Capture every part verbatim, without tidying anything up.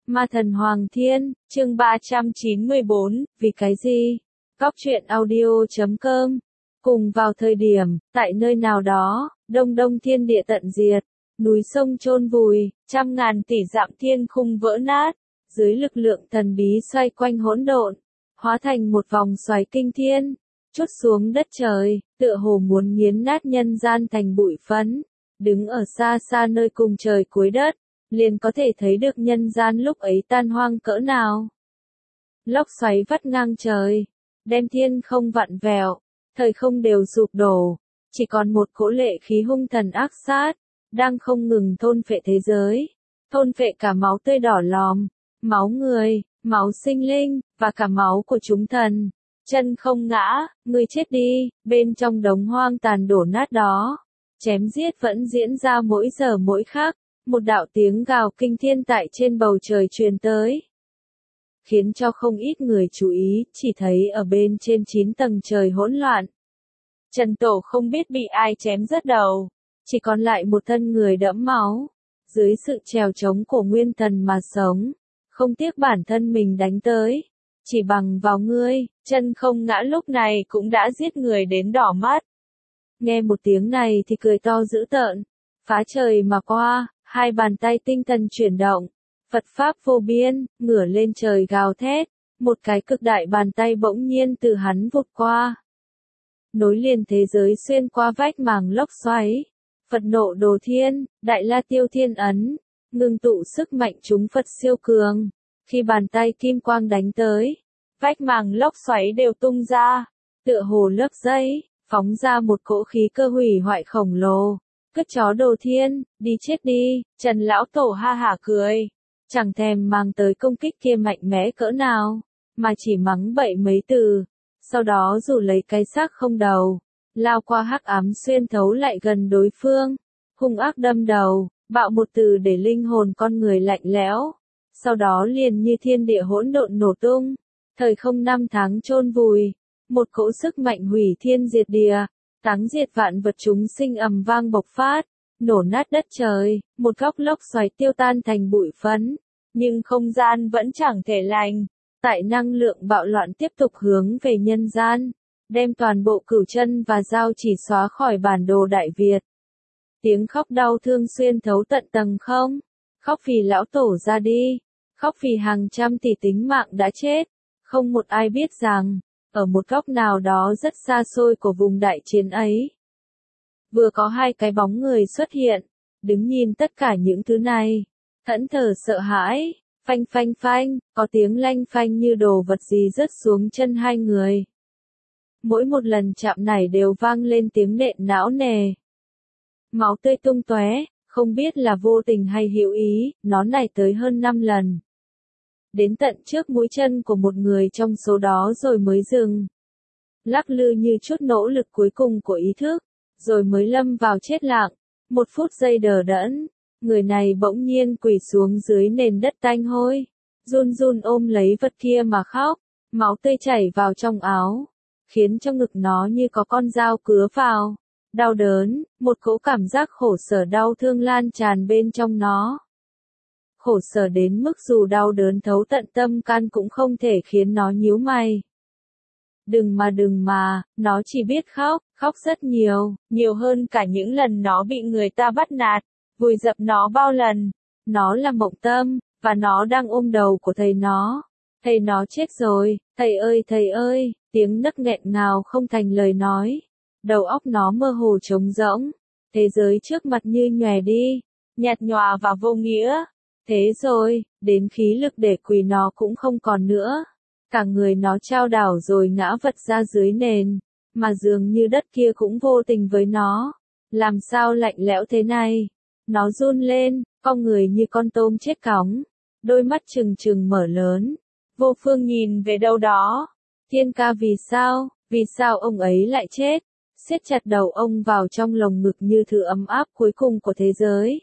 Ma thần Hoàng Thiên, chương ba trăm chín mươi bốn, vì cái gì? Góc truyện audio chấm com. Cùng vào thời điểm, tại nơi nào đó, đông đông thiên địa tận diệt, núi sông chôn vùi, trăm ngàn tỷ dặm thiên khung vỡ nát, dưới lực lượng thần bí xoay quanh hỗn độn, hóa thành một vòng xoáy kinh thiên, trút xuống đất trời, tựa hồ muốn nghiến nát nhân gian thành bụi phấn. Đứng ở xa xa nơi cùng trời cuối đất, liền có thể thấy được nhân gian lúc ấy tan hoang cỡ nào. Lốc xoáy vắt ngang trời, đem thiên không vặn vẹo, thời không đều sụp đổ, chỉ còn một cỗ lệ khí hung thần ác sát, đang không ngừng thôn phệ thế giới, thôn phệ cả máu tươi đỏ lòm, máu người, máu sinh linh, và cả máu của chúng thần. Chân không ngã, ngươi chết đi, bên trong đống hoang tàn đổ nát đó. Chém giết vẫn diễn ra mỗi giờ mỗi khắc, một đạo tiếng gào kinh thiên tại trên bầu trời truyền tới. Khiến cho không ít người chú ý, chỉ thấy ở bên trên chín tầng trời hỗn loạn. Trần Tổ không biết bị ai chém rớt đầu, chỉ còn lại một thân người đẫm máu, dưới sự trèo trống của nguyên thần mà sống, không tiếc bản thân mình đánh tới. Chỉ bằng vào ngươi, chân không ngã lúc này cũng đã giết người đến đỏ mắt. Nghe một tiếng này thì cười to dữ tợn, phá trời mà qua, hai bàn tay tinh thần chuyển động, Phật pháp vô biên, ngửa lên trời gào thét, một cái cực đại bàn tay bỗng nhiên từ hắn vụt qua. Nối liền thế giới xuyên qua vách màng lốc xoáy, Phật nộ đồ thiên, đại la tiêu thiên ấn, ngưng tụ sức mạnh chúng Phật siêu cường. Khi bàn tay kim quang đánh tới, vách màng lốc xoáy đều tung ra, tựa hồ lớp dây, phóng ra một cỗ khí cơ hủy hoại khổng lồ. Cất chó đồ thiên, đi chết đi, Trần Lão Tổ ha hả cười, chẳng thèm mang tới công kích kia mạnh mẽ cỡ nào, mà chỉ mắng bậy mấy từ, sau đó dù lấy cái xác không đầu, lao qua hắc ám xuyên thấu lại gần đối phương, hung ác đâm đầu, bạo một từ để linh hồn con người lạnh lẽo, sau đó liền như thiên địa hỗn độn nổ tung, thời không năm tháng chôn vùi, một cỗ sức mạnh hủy thiên diệt địa. Táng diệt vạn vật chúng sinh ầm vang bộc phát, nổ nát đất trời, một góc lốc xoáy tiêu tan thành bụi phấn, nhưng không gian vẫn chẳng thể lành, tại năng lượng bạo loạn tiếp tục hướng về nhân gian, đem toàn bộ cửu chân và giao chỉ xóa khỏi bản đồ Đại Việt. Tiếng khóc đau thương xuyên thấu tận tầng không, khóc vì lão tổ ra đi, khóc vì hàng trăm tỷ tính mạng đã chết, không một ai biết rằng, ở một góc nào đó rất xa xôi của vùng đại chiến ấy, vừa có hai cái bóng người xuất hiện, đứng nhìn tất cả những thứ này, thẫn thờ sợ hãi, phanh phanh phanh, có tiếng lanh phanh như đồ vật gì rớt xuống chân hai người. Mỗi một lần chạm này đều vang lên tiếng nện não nề. Máu tươi tung tóe, không biết là vô tình hay hữu ý, nó này tới hơn năm lần. Đến tận trước mũi chân của một người trong số đó rồi mới dừng. Lắc lư như chút nỗ lực cuối cùng của ý thức, rồi mới lâm vào chết lặng. Một phút giây đờ đẫn, người này bỗng nhiên quỳ xuống dưới nền đất tanh hôi, run run ôm lấy vật kia mà khóc, máu tươi chảy vào trong áo, khiến trong ngực nó như có con dao cứa vào. Đau đớn, một cỗ cảm giác khổ sở đau thương lan tràn bên trong nó. Khổ sở đến mức dù đau đớn thấu tận tâm can cũng không thể khiến nó nhíu mày. Đừng mà đừng mà, nó chỉ biết khóc, khóc rất nhiều, nhiều hơn cả những lần nó bị người ta bắt nạt, vùi dập nó bao lần. Nó là Mộng Tâm, và nó đang ôm đầu của thầy nó. Thầy nó chết rồi, thầy ơi thầy ơi, tiếng nấc nghẹn ngào không thành lời nói. Đầu óc nó mơ hồ trống rỗng, thế giới trước mặt như nhòe đi, nhạt nhòa và vô nghĩa. Thế rồi, đến khí lực để quỳ nó cũng không còn nữa. Cả người nó chao đảo rồi ngã vật ra dưới nền, mà dường như đất kia cũng vô tình với nó. Làm sao lạnh lẽo thế này? Nó run lên, con người như con tôm chết cóng, đôi mắt trừng trừng mở lớn. Vô phương nhìn về đâu đó. Thiên ca vì sao, vì sao ông ấy lại chết? Siết chặt đầu ông vào trong lồng ngực như thứ ấm áp cuối cùng của thế giới.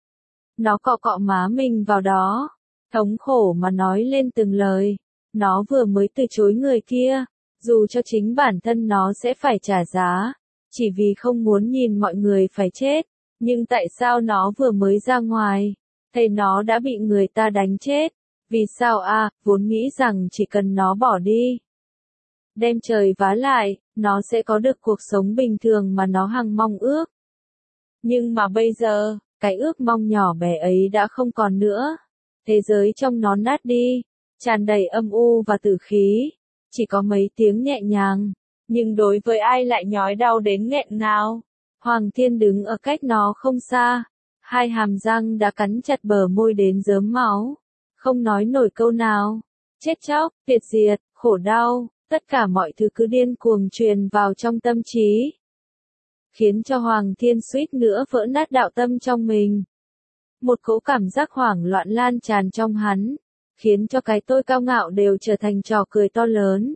Nó cọ cọ má mình vào đó, thống khổ mà nói lên từng lời. Nó vừa mới từ chối người kia, dù cho chính bản thân nó sẽ phải trả giá, chỉ vì không muốn nhìn mọi người phải chết. Nhưng tại sao nó vừa mới ra ngoài, thầy nó đã bị người ta đánh chết, Vì sao à, vốn nghĩ rằng chỉ cần nó bỏ đi, đem trời vá lại, nó sẽ có được cuộc sống bình thường mà nó hằng mong ước. Nhưng mà bây giờ, cái ước mong nhỏ bé ấy đã không còn nữa. Thế giới trong nó nát đi, tràn đầy âm u và tử khí, chỉ có mấy tiếng nhẹ nhàng, nhưng đối với ai lại nhói đau đến nghẹn ngào. Hoàng Thiên đứng ở cách nó không xa, hai hàm răng đã cắn chặt bờ môi đến rớm máu, không nói nổi câu nào. Chết chóc, tuyệt diệt, khổ đau, tất cả mọi thứ cứ điên cuồng truyền vào trong tâm trí, khiến cho Hoàng Thiên suýt nữa vỡ nát đạo tâm trong mình. Một cỗ cảm giác hoảng loạn lan tràn trong hắn, khiến cho cái tôi cao ngạo đều trở thành trò cười to lớn.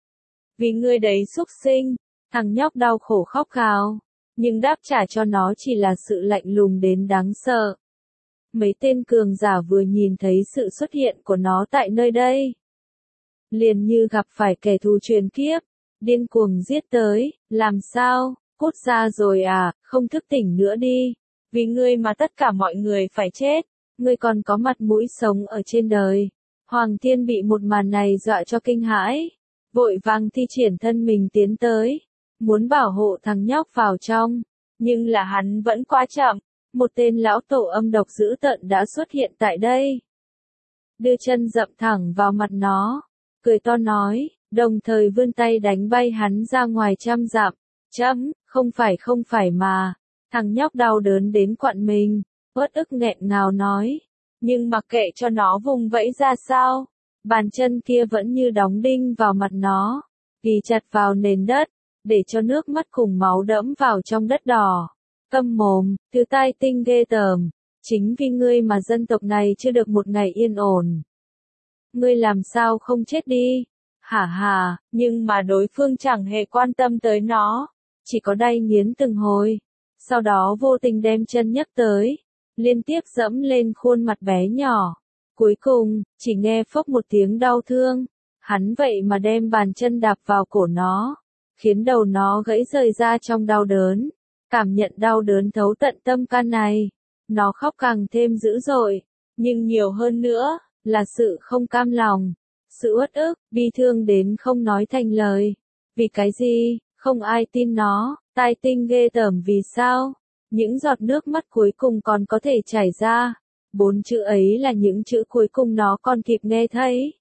Vì ngươi đấy xúc sinh, thằng nhóc đau khổ khóc gào, nhưng đáp trả cho nó chỉ là sự lạnh lùng đến đáng sợ. Mấy tên cường giả vừa nhìn thấy sự xuất hiện của nó tại nơi đây, liền như gặp phải kẻ thù truyền kiếp, điên cuồng giết tới. Làm sao, cút ra rồi à, không thức tỉnh nữa đi, vì ngươi mà tất cả mọi người phải chết, ngươi còn có mặt mũi sống ở trên đời. Hoàng Thiên bị một màn này dọa cho kinh hãi, vội vàng thi triển thân mình tiến tới, muốn bảo hộ thằng nhóc vào trong, nhưng là hắn vẫn quá chậm. Một tên lão tổ âm độc dữ tợn đã xuất hiện tại đây, đưa chân dậm thẳng vào mặt nó, cười to nói, đồng thời vươn tay đánh bay hắn ra ngoài trăm dặm. Chấm, không phải không phải mà, thằng nhóc đau đớn đến quặn mình, uất ức nghẹn ngào nói, nhưng mặc kệ cho nó vùng vẫy ra sao, bàn chân kia vẫn như đóng đinh vào mặt nó, ghi chặt vào nền đất, để cho nước mắt cùng máu đẫm vào trong đất đỏ. Câm mồm, thứ tai tinh ghê tởm, chính vì ngươi mà dân tộc này chưa được một ngày yên ổn. Ngươi làm sao không chết đi? Hả hà, nhưng mà đối phương chẳng hề quan tâm tới nó, chỉ có đay nghiến từng hồi, sau đó vô tình đem chân nhấc tới, liên tiếp dẫm lên khuôn mặt bé nhỏ. Cuối cùng, chỉ nghe phốc một tiếng đau thương, hắn vậy mà đem bàn chân đạp vào cổ nó, khiến đầu nó gãy rời ra trong đau đớn. Cảm nhận đau đớn thấu tận tâm can này, nó khóc càng thêm dữ dội, nhưng nhiều hơn nữa, là sự không cam lòng, sự uất ức, bi thương đến không nói thành lời. Vì cái gì, không ai tin nó, tai tinh ghê tởm vì sao? Những giọt nước mắt cuối cùng còn có thể chảy ra, bốn chữ ấy là những chữ cuối cùng nó còn kịp nghe thấy.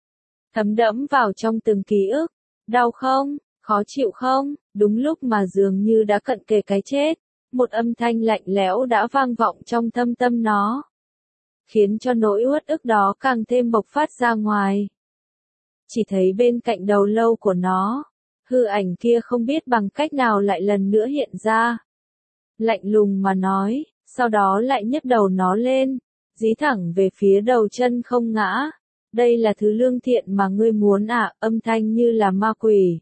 Thấm đẫm vào trong từng ký ức, đau không? Khó chịu không? Đúng lúc mà dường như đã cận kề cái chết, một âm thanh lạnh lẽo đã vang vọng trong thâm tâm nó, khiến cho nỗi uất ức đó càng thêm bộc phát ra ngoài. Chỉ thấy bên cạnh đầu lâu của nó, hư ảnh kia không biết bằng cách nào lại lần nữa hiện ra. Lạnh lùng mà nói, sau đó lại nhấc đầu nó lên, dí thẳng về phía đầu chân không ngã. Đây là thứ lương thiện mà ngươi muốn à? Âm thanh như là ma quỷ.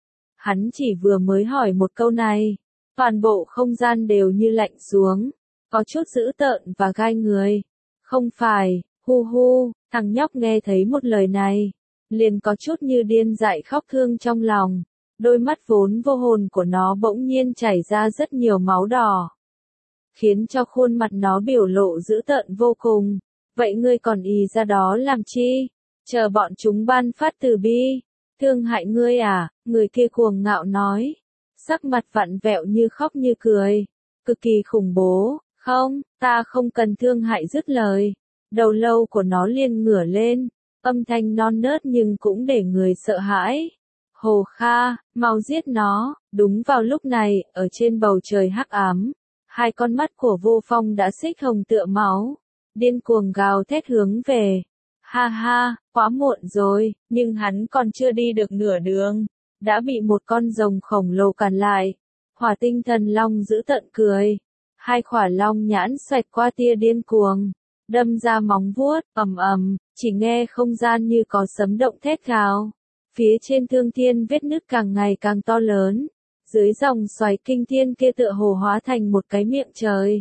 Hắn chỉ vừa mới hỏi một câu này, toàn bộ không gian đều như lạnh xuống, có chút dữ tợn và gai người. Không phải, hu hu, thằng nhóc nghe thấy một lời này, liền có chút như điên dại khóc thương trong lòng, đôi mắt vốn vô hồn của nó bỗng nhiên chảy ra rất nhiều máu đỏ, khiến cho khuôn mặt nó biểu lộ dữ tợn vô cùng. Vậy ngươi còn ì ra đó làm chi? Chờ bọn chúng ban phát từ bi, thương hại ngươi à? Người kia cuồng ngạo nói, sắc mặt vặn vẹo như khóc như cười, cực kỳ khủng bố. Không, ta không cần thương hại. Dứt lời, đầu lâu của nó liền ngửa lên, âm thanh non nớt nhưng cũng để người sợ hãi. Hồ Kha, mau giết nó. Đúng vào lúc này, ở trên bầu trời hắc ám, hai con mắt của Vô Phong đã xích hồng tựa máu, điên cuồng gào thét hướng về. Ha ha, quá muộn rồi, nhưng hắn còn chưa đi được nửa đường, đã bị một con rồng khổng lồ cản lại. Hỏa Tinh Thần Long giữ tận cười, hai khỏa long nhãn xoẹt qua tia điên cuồng, đâm ra móng vuốt, ầm ầm, chỉ nghe không gian như có sấm động thét gào. Phía trên thương thiên vết nứt càng ngày càng to lớn, dưới dòng xoáy kinh thiên kia tựa hồ hóa thành một cái miệng trời,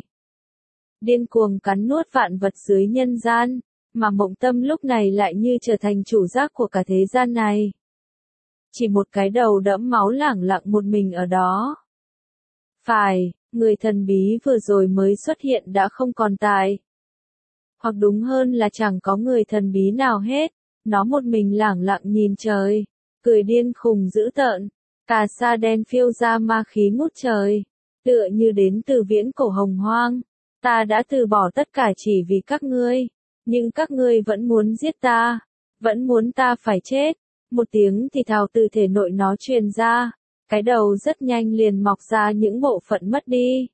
điên cuồng cắn nuốt vạn vật dưới nhân gian, mà Mộng Tâm lúc này lại như trở thành chủ giác của cả thế gian này. Chỉ một cái đầu đẫm máu lẳng lặng một mình ở đó. Phải, người thần bí vừa rồi mới xuất hiện đã không còn tại. hoặc đúng hơn là chẳng có người thần bí nào hết. Nó một mình lẳng lặng nhìn trời, cười điên khùng dữ tợn, cà sa đen phiêu ra ma khí ngút trời, tựa như đến từ viễn cổ hồng hoang. Ta đã từ bỏ tất cả chỉ vì các ngươi, nhưng các ngươi vẫn muốn giết ta, vẫn muốn ta phải chết. Một tiếng thì thào từ thể nội nó truyền ra, cái đầu rất nhanh liền mọc ra những bộ phận mất đi.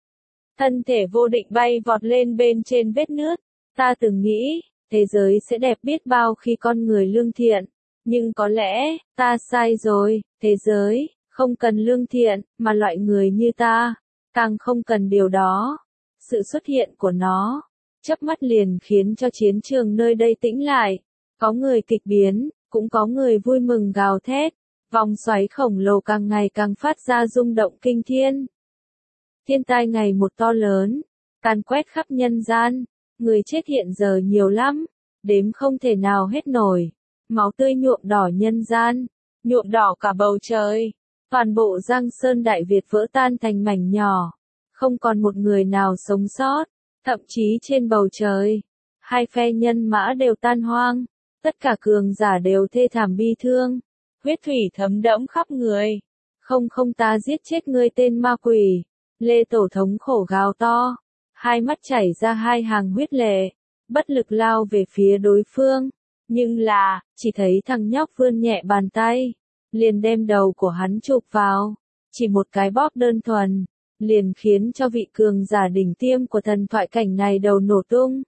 Thân thể vô định bay vọt lên bên trên vết nứt. Ta từng nghĩ, thế giới sẽ đẹp biết bao khi con người lương thiện, nhưng có lẽ, ta sai rồi, thế giới, không cần lương thiện, mà loại người như ta, càng không cần điều đó. Sự xuất hiện của nó, chớp mắt liền khiến cho chiến trường nơi đây tĩnh lại, có người kịch biến, cũng có người vui mừng gào thét, vòng xoáy khổng lồ càng ngày càng phát ra rung động kinh thiên. Thiên tai ngày một to lớn, càn quét khắp nhân gian, người chết hiện giờ nhiều lắm, đếm không thể nào hết nổi, máu tươi nhuộm đỏ nhân gian, nhuộm đỏ cả bầu trời, toàn bộ Giang Sơn Đại Việt vỡ tan thành mảnh nhỏ, không còn một người nào sống sót, thậm chí trên bầu trời, hai phe nhân mã đều tan hoang, tất cả cường giả đều thê thảm bi thương, huyết thủy thấm đẫm khắp người. Không không ta giết chết ngươi tên ma quỷ, Lê Tổ thống khổ gào to, hai mắt chảy ra hai hàng huyết lệ, bất lực lao về phía đối phương, nhưng là, chỉ thấy thằng nhóc vươn nhẹ bàn tay, liền đem đầu của hắn chụp vào, chỉ một cái bóp đơn thuần, liền khiến cho vị cường giả đỉnh tiêm của thần thoại cảnh này đầu nổ tung.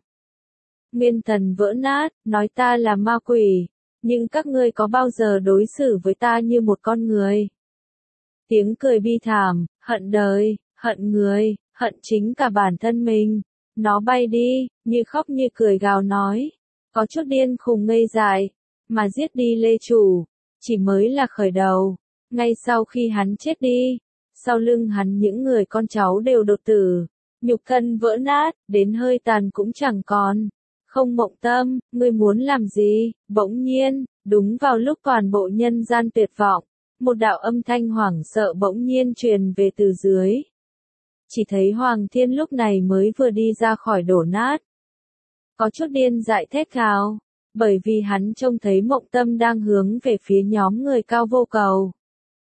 Nguyên thần vỡ nát, nói ta là ma quỷ, nhưng các ngươi có bao giờ đối xử với ta như một con người? Tiếng cười bi thảm, hận đời, hận người, hận chính cả bản thân mình. Nó bay đi, như khóc như cười gào nói, có chút điên khùng ngây dại, mà giết đi Lê Chủ, chỉ mới là khởi đầu. Ngay sau khi hắn chết đi, sau lưng hắn những người con cháu đều đột tử, nhục thân vỡ nát, đến hơi tàn cũng chẳng còn. Không Mộng Tâm, ngươi muốn làm gì? Bỗng nhiên, đúng vào lúc toàn bộ nhân gian tuyệt vọng, một đạo âm thanh hoảng sợ bỗng nhiên truyền về từ dưới. Chỉ thấy Hoàng Thiên lúc này mới vừa đi ra khỏi đổ nát. Có chút điên dại thét gào, bởi vì hắn trông thấy Mộng Tâm đang hướng về phía nhóm người Cao Vô Cầu.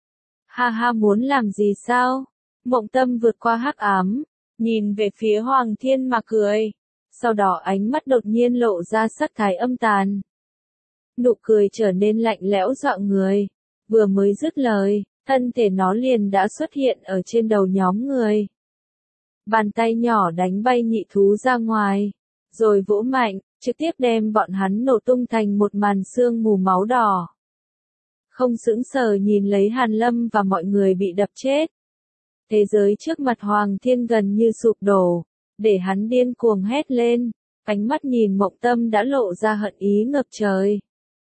Ha ha, muốn làm gì sao? Mộng Tâm vượt qua hắc ám, nhìn về phía Hoàng Thiên mà cười. Sau đó ánh mắt đột nhiên lộ ra sắc thái âm tàn. Nụ cười trở nên lạnh lẽo dọa người. Vừa mới dứt lời, thân thể nó liền đã xuất hiện ở trên đầu nhóm người. Bàn tay nhỏ đánh bay nhị thú ra ngoài, rồi vỗ mạnh, trực tiếp đem bọn hắn nổ tung thành một màn sương mù máu đỏ. Không sững sờ nhìn lấy Hàn Lâm và mọi người bị đập chết. Thế giới trước mặt Hoàng Thiên gần như sụp đổ, để hắn điên cuồng hét lên, ánh mắt nhìn Mộng Tâm đã lộ ra hận ý ngập trời.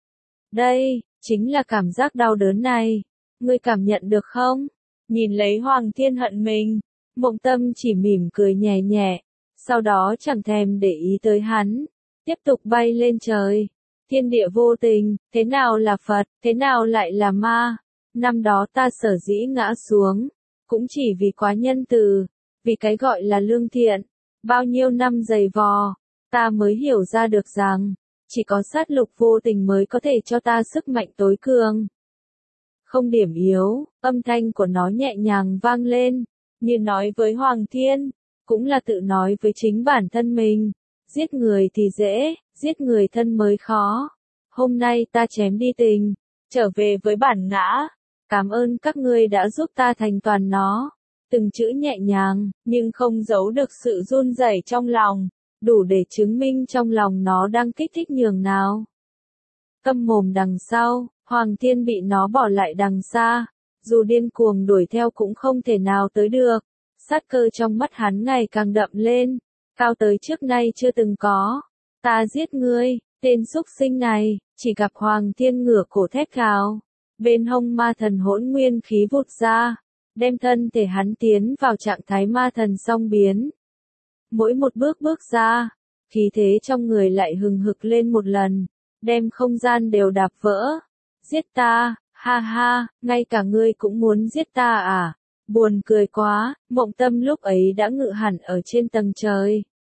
Đây, chính là cảm giác đau đớn này, ngươi cảm nhận được không? Nhìn lấy Hoàng Thiên hận mình, Mộng Tâm chỉ mỉm cười nhẹ nhẹ, sau đó chẳng thèm để ý tới hắn, tiếp tục bay lên trời. Thiên địa vô tình, thế nào là Phật, thế nào lại là ma? Năm đó ta sở dĩ ngã xuống, cũng chỉ vì quá nhân từ, vì cái gọi là lương thiện. Bao nhiêu năm dày vò, ta mới hiểu ra được rằng, chỉ có sát lục vô tình mới có thể cho ta sức mạnh tối cường. Không điểm yếu, âm thanh của nó nhẹ nhàng vang lên, như nói với Hoàng Thiên, cũng là tự nói với chính bản thân mình. Giết người thì dễ, giết người thân mới khó. Hôm nay ta chém đi tình, trở về với bản ngã. Cảm ơn các ngươi đã giúp ta thành toàn nó. Từng chữ nhẹ nhàng, nhưng không giấu được sự run rẩy trong lòng, đủ để chứng minh trong lòng nó đang kích thích nhường nào. Câm mồm đằng sau, Hoàng Thiên bị nó bỏ lại đằng xa, dù điên cuồng đuổi theo cũng không thể nào tới được. Sát cơ trong mắt hắn ngày càng đậm lên, cao tới trước nay chưa từng có. Ta giết ngươi, tên xúc sinh này. Chỉ gặp Hoàng Thiên ngửa cổ thét gào, bên hông ma thần hỗn nguyên khí vụt ra, đem thân thể hắn tiến vào trạng thái ma thần song biến. Mỗi một bước bước ra, khí thế trong người lại hừng hực lên một lần, đem không gian đều đạp vỡ. Giết ta, ha ha, ngay cả ngươi cũng muốn giết ta à? Buồn cười quá, Mộng Tâm lúc ấy đã ngự hẳn ở trên tầng trời,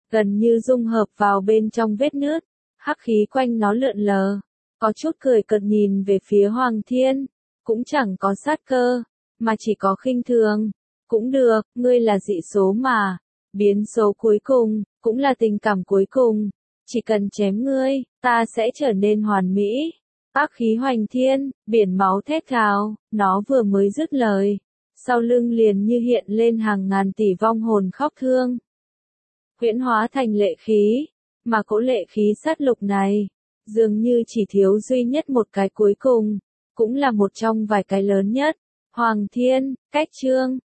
gần như dung hợp vào bên trong vết nứt, hắc khí quanh nó lượn lờ, có chút cười cợt nhìn về phía Hoàng Thiên, cũng chẳng có sát cơ, mà chỉ có khinh thường. Cũng được, ngươi là dị số mà, biến số cuối cùng, cũng là tình cảm cuối cùng, chỉ cần chém ngươi, ta sẽ trở nên hoàn mỹ. Ác khí hoành thiên, biển máu thét gào, nó vừa mới dứt lời, sau lưng liền như hiện lên hàng ngàn tỷ vong hồn khóc thương. Huyễn hóa thành lệ khí, mà cỗ lệ khí sát lục này, dường như chỉ thiếu duy nhất một cái cuối cùng, cũng là một trong vài cái lớn nhất. Hoàng Thiên, cách chương.